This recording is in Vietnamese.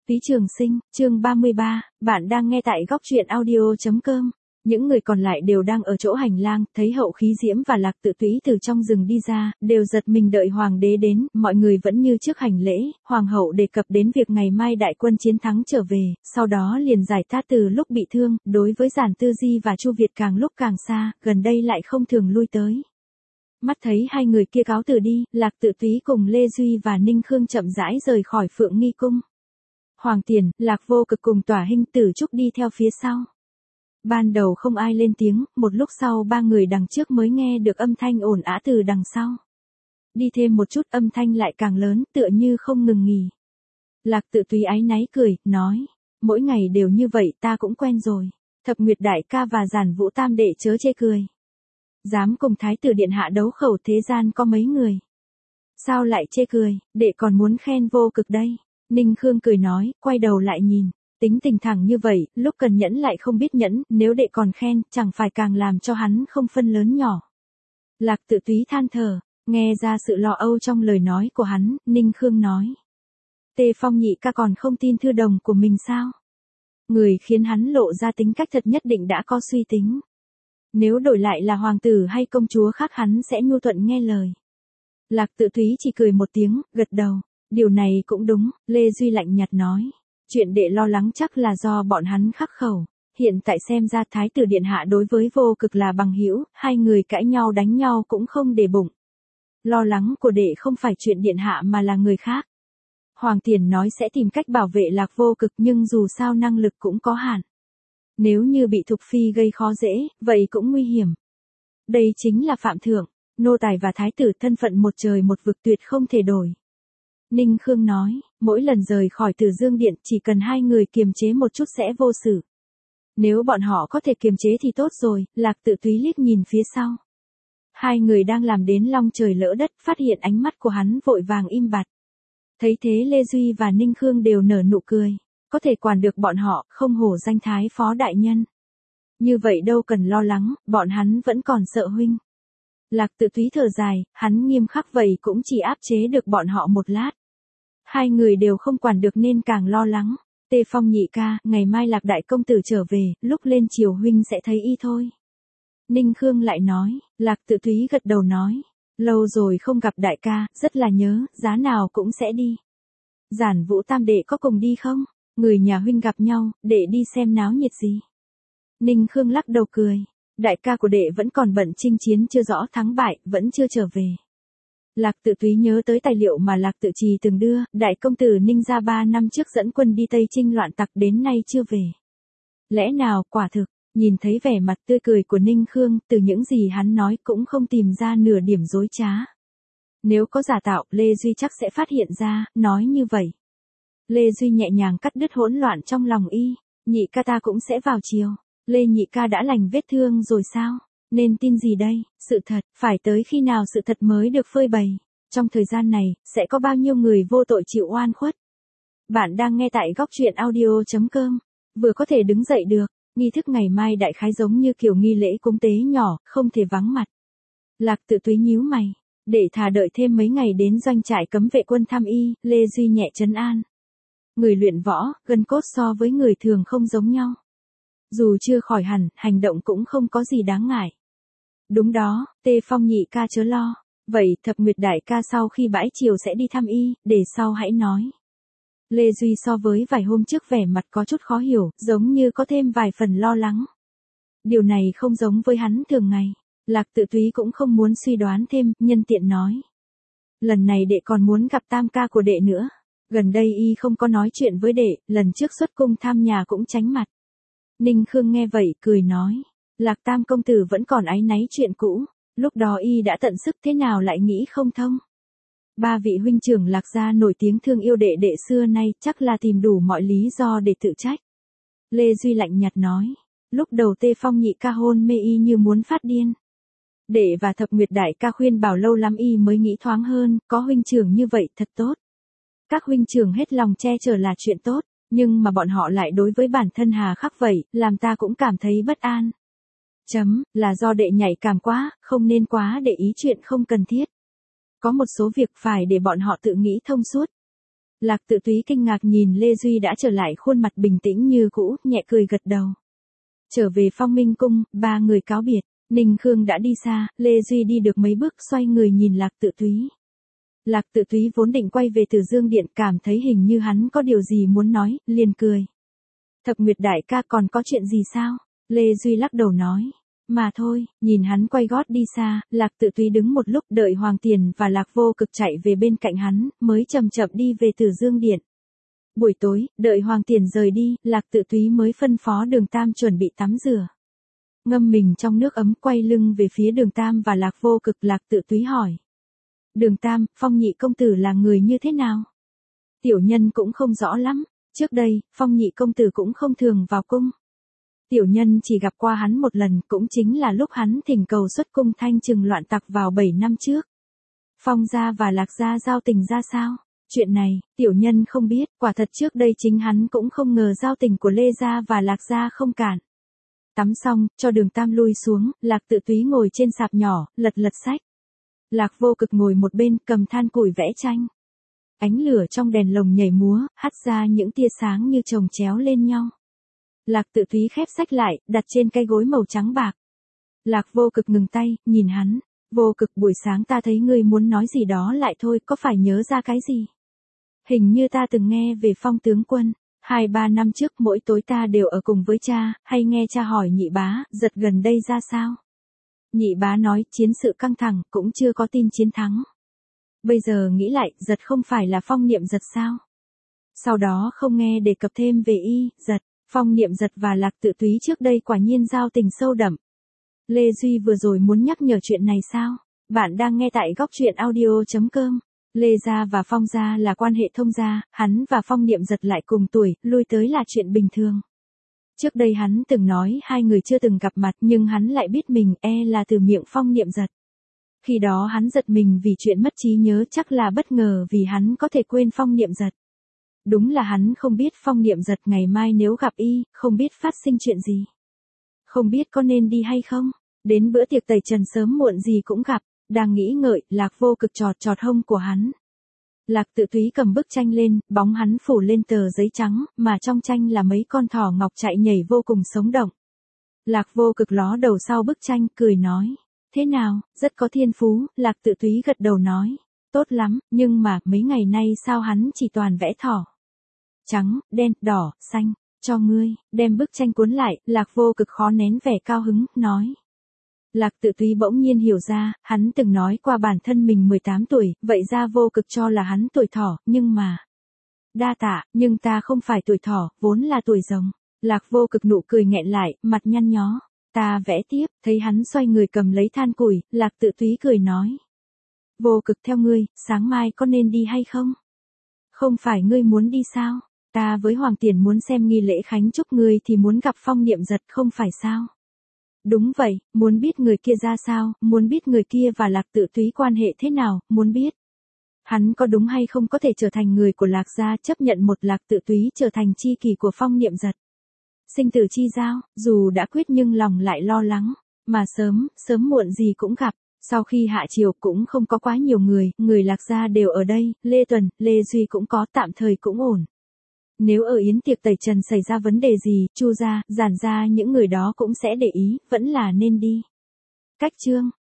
Phí Trường Sinh, chương 33, bạn đang nghe tại góc truyện audio.com. Những người còn lại đều đang ở chỗ hành lang, thấy Hậu Khí Diễm và Lạc Tự Túy từ trong rừng đi ra, đều giật mình đợi hoàng đế đến, mọi người vẫn như trước hành lễ, hoàng hậu đề cập đến việc ngày mai đại quân chiến thắng trở về, sau đó liền giải tát từ lúc bị thương, đối với Giản Tư Di và Chu Việt càng lúc càng xa, gần đây lại không thường lui tới. Mắt thấy hai người kia cáo từ đi, Lạc Tự Túy cùng Lê Duy và Ninh Khương chậm rãi rời khỏi Phượng Nghi Cung. Hoàng Tiền, Lạc Vô Cực cùng Tỏa Hinh Tử Trúc đi theo phía sau. Ban đầu không ai lên tiếng, một lúc sau ba người đằng trước mới nghe được âm thanh ồn ào từ đằng sau. Đi thêm một chút âm thanh lại càng lớn, tựa như không ngừng nghỉ. Lạc Tự Túy áy náy cười, nói, mỗi ngày đều như vậy ta cũng quen rồi. Thập Nguyệt đại ca và Giản Vũ tam đệ chớ chê cười. Dám cùng Thái tử điện hạ đấu khẩu thế gian có mấy người. Sao lại chê cười, đệ còn muốn khen Vô Cực đây. Ninh Khương cười nói, quay đầu lại nhìn, tính tình thẳng như vậy, lúc cần nhẫn lại không biết nhẫn, nếu đệ còn khen, chẳng phải càng làm cho hắn không phân lớn nhỏ. Lạc Tự Túy than thở, nghe ra sự lo âu trong lời nói của hắn, Ninh Khương nói. Tề Phong nhị ca còn không tin thư đồng của mình sao? Người khiến hắn lộ ra tính cách thật nhất định đã có suy tính. Nếu đổi lại là hoàng tử hay công chúa khác hắn sẽ nhu thuận nghe lời. Lạc Tự Túy chỉ cười một tiếng, gật đầu. Điều này cũng đúng, Lê Duy lạnh nhạt nói. Chuyện đệ lo lắng chắc là do bọn hắn khắc khẩu. Hiện tại xem ra Thái tử điện hạ đối với Vô Cực là bằng hữu, hai người cãi nhau đánh nhau cũng không để bụng. Lo lắng của đệ không phải chuyện điện hạ mà là người khác. Hoàng Tiền nói sẽ tìm cách bảo vệ Lạc Vô Cực nhưng dù sao năng lực cũng có hạn. Nếu như bị Thục Phi gây khó dễ, vậy cũng nguy hiểm. Đây chính là Phạm Thượng, nô tài và Thái tử thân phận một trời một vực tuyệt không thể đổi. Ninh Khương nói, mỗi lần rời khỏi Từ Dương Điện chỉ cần hai người kiềm chế một chút sẽ vô sự. Nếu bọn họ có thể kiềm chế thì tốt rồi, Lạc Tự Túy liếc nhìn phía sau. Hai người đang làm đến long trời lỡ đất, phát hiện ánh mắt của hắn vội vàng im bặt. Thấy thế Lê Duy và Ninh Khương đều nở nụ cười, có thể quản được bọn họ, không hổ danh thái phó đại nhân. Như vậy đâu cần lo lắng, bọn hắn vẫn còn sợ huynh. Lạc Tự Túy thở dài, hắn nghiêm khắc vậy cũng chỉ áp chế được bọn họ một lát. Hai người đều không quản được nên càng lo lắng. Tề Phong nhị ca, ngày mai Lạc đại công tử trở về, lúc lên chiều huynh sẽ thấy y thôi. Ninh Khương lại nói, Lạc Tự Túy gật đầu nói, lâu rồi không gặp đại ca, rất là nhớ, giá nào cũng sẽ đi. Giản Vũ tam đệ có cùng đi không? Người nhà huynh gặp nhau, đệ đi xem náo nhiệt gì. Ninh Khương lắc đầu cười, đại ca của đệ vẫn còn bận chinh chiến chưa rõ thắng bại, vẫn chưa trở về. Lạc Tự Túy nhớ tới tài liệu mà Lạc Tự Trì từng đưa, đại công tử Ninh gia 3 năm trước dẫn quân đi Tây Chinh loạn tặc đến nay chưa về. Lẽ nào, quả thực, nhìn thấy vẻ mặt tươi cười của Ninh Khương, từ những gì hắn nói cũng không tìm ra nửa điểm dối trá. Nếu có giả tạo, Lê Duy chắc sẽ phát hiện ra, nói như vậy. Lê Duy nhẹ nhàng cắt đứt hỗn loạn trong lòng y, nhị ca ta cũng sẽ vào chiều. Lê nhị ca đã lành vết thương rồi sao? Nên tin gì đây, sự thật, phải tới khi nào sự thật mới được phơi bày. Trong thời gian này, sẽ có bao nhiêu người vô tội chịu oan khuất. Bạn đang nghe tại góc truyện audio.com. Vừa có thể đứng dậy được, nghi thức ngày mai đại khái giống như kiểu nghi lễ cúng tế nhỏ, không thể vắng mặt. Lạc Tự Túy nhíu mày, để thà đợi thêm mấy ngày đến doanh trại cấm vệ quân thăm y, Lê Duy nhẹ trấn an. Người luyện võ, gân cốt so với người thường không giống nhau. Dù chưa khỏi hẳn, hành động cũng không có gì đáng ngại. Đúng đó, Tề Phong nhị ca chớ lo. Vậy Thập Nguyệt đại ca sau khi bãi chiều sẽ đi thăm y, để sau hãy nói. Lê Duy so với vài hôm trước vẻ mặt có chút khó hiểu, giống như có thêm vài phần lo lắng. Điều này không giống với hắn thường ngày. Lạc Tự Túy cũng không muốn suy đoán thêm, nhân tiện nói. Lần này đệ còn muốn gặp tam ca của đệ nữa. Gần đây y không có nói chuyện với đệ, lần trước xuất cung thăm nhà cũng tránh mặt. Ninh Khương nghe vậy, cười nói. Lạc tam công tử vẫn còn áy náy chuyện cũ, lúc đó y đã tận sức thế nào lại nghĩ không thông. Ba vị huynh trưởng Lạc gia nổi tiếng thương yêu đệ đệ xưa nay chắc là tìm đủ mọi lý do để tự trách. Lê Duy lạnh nhạt nói, lúc đầu Tề Phong nhị ca hôn mê y như muốn phát điên. Đệ và Thập Nguyệt đại ca khuyên bảo lâu lắm y mới nghĩ thoáng hơn, có huynh trưởng như vậy thật tốt. Các huynh trưởng hết lòng che chở là chuyện tốt, nhưng mà bọn họ lại đối với bản thân hà khắc vậy, làm ta cũng cảm thấy bất an. Là do đệ nhạy cảm quá, không nên quá để ý chuyện không cần thiết. Có một số việc phải để bọn họ tự nghĩ thông suốt. Lạc Tự Túy kinh ngạc nhìn Lê Duy đã trở lại khuôn mặt bình tĩnh như cũ, nhẹ cười gật đầu. Trở về Phong Minh Cung, ba người cáo biệt, Ninh Khương đã đi xa, Lê Duy đi được mấy bước xoay người nhìn Lạc Tự Túy. Lạc Tự Túy vốn định quay về Từ Dương Điện, cảm thấy hình như hắn có điều gì muốn nói, liền cười. Thập Nguyệt đại ca còn có chuyện gì sao? Lê Duy lắc đầu nói. Mà thôi, nhìn hắn quay gót đi xa, Lạc Tự Túy đứng một lúc đợi Hoàng Tiền và Lạc Vô Cực chạy về bên cạnh hắn, mới chậm chậm đi về Từ Dương Điện. Buổi tối, đợi Hoàng Tiền rời đi, Lạc Tự Túy mới phân phó Đường Tam chuẩn bị tắm rửa. Ngâm mình trong nước ấm, quay lưng về phía Đường Tam và Lạc Vô Cực. Lạc Tự Túy hỏi. Đường Tam, Phong nhị công tử là người như thế nào? Tiểu nhân cũng không rõ lắm, trước đây, Phong nhị công tử cũng không thường vào cung. Tiểu nhân chỉ gặp qua hắn một lần, cũng chính là lúc hắn thỉnh cầu xuất cung thanh trừng loạn tặc vào 7 năm trước. Phong gia và Lạc gia giao tình ra sao? Chuyện này, tiểu nhân không biết, quả thật trước đây chính hắn cũng không ngờ giao tình của Lê gia và Lạc gia không cạn. Tắm xong, cho Đường Tam lui xuống, Lạc Tự Túy ngồi trên sạp nhỏ, lật sách. Lạc Vô Cực ngồi một bên, cầm than củi vẽ tranh. Ánh lửa trong đèn lồng nhảy múa, hắt ra những tia sáng như chồng chéo lên nhau. Lạc Tự Túy khép sách lại, đặt trên cái gối màu trắng bạc. Lạc Vô Cực ngừng tay, nhìn hắn. Vô Cực, buổi sáng ta thấy ngươi muốn nói gì đó lại thôi, có phải nhớ ra cái gì? Hình như ta từng nghe về Phong tướng quân. 2-3 năm trước mỗi tối ta đều ở cùng với cha, hay nghe cha hỏi Nhị bá, Giật gần đây ra sao? Nhị bá nói chiến sự căng thẳng, cũng chưa có tin chiến thắng. Bây giờ nghĩ lại, Giật không phải là Phong Niệm Giật sao? Sau đó không nghe đề cập thêm về Giật. Phong Niệm Giật và Lạc Tự Túy trước đây quả nhiên giao tình sâu đậm. Lê Duy vừa rồi muốn nhắc nhở chuyện này sao? Bạn đang nghe tại góc truyện audio.com. Lê gia và Phong gia là quan hệ thông gia, hắn và Phong Niệm Giật lại cùng tuổi, lui tới là chuyện bình thường. Trước đây hắn từng nói hai người chưa từng gặp mặt, nhưng hắn lại biết mình là từ miệng Phong Niệm Giật. Khi đó hắn giật mình vì chuyện mất trí nhớ, chắc là bất ngờ vì hắn có thể quên Phong Niệm Giật. Đúng là hắn không biết Phong Niệm Giật ngày mai nếu gặp không biết phát sinh chuyện gì. Không biết có nên đi hay không, đến bữa tiệc tẩy trần sớm muộn gì cũng gặp. Đang nghĩ ngợi, Lạc Vô Cực chọt hông của hắn. Lạc Tự Túy cầm bức tranh lên, bóng hắn phủ lên tờ giấy trắng, mà trong tranh là mấy con thỏ ngọc chạy nhảy vô cùng sống động. Lạc Vô Cực ló đầu sau bức tranh, cười nói. Thế nào, rất có thiên phú. Lạc Tự Túy gật đầu nói. Tốt lắm, nhưng mà mấy ngày nay sao hắn chỉ toàn vẽ thỏ? Trắng, đen, đỏ, xanh, cho ngươi. Đem bức tranh cuốn lại, Lạc Vô Cực khó nén vẻ cao hứng, nói. Lạc Tự Túy bỗng nhiên hiểu ra, hắn từng nói qua bản thân mình 18 tuổi, vậy ra Vô Cực cho là hắn tuổi thỏ, nhưng mà. Đa tạ, nhưng ta không phải tuổi thỏ, vốn là tuổi rồng. Lạc Vô Cực nụ cười nghẹn lại, mặt nhăn nhó. Ta vẽ tiếp, thấy hắn xoay người cầm lấy than củi, Lạc Tự Túy cười nói. Vô Cực, theo ngươi, sáng mai có nên đi hay không? Không phải ngươi muốn đi sao? Ta với Hoàng Tiền muốn xem nghi lễ khánh chúc, ngươi thì muốn gặp Phong Niệm Giật không phải sao? Đúng vậy, muốn biết người kia ra sao, muốn biết người kia và Lạc Tự Túy quan hệ thế nào, muốn biết. Hắn có đúng hay không có thể trở thành người của Lạc gia, chấp nhận một Lạc Tự Túy trở thành chi kỷ của Phong Niệm Giật. Sinh tử chi giao, dù đã quyết nhưng lòng lại lo lắng, mà sớm muộn gì cũng gặp. Sau khi hạ triều cũng không có quá nhiều người Lạc gia đều ở đây, Lê Tuần, Lê Duy cũng có, tạm thời cũng ổn. Nếu ở yến tiệc tẩy trần xảy ra vấn đề gì, Chu gia, Giản gia những người đó cũng sẽ để ý, vẫn là nên đi. Cách chương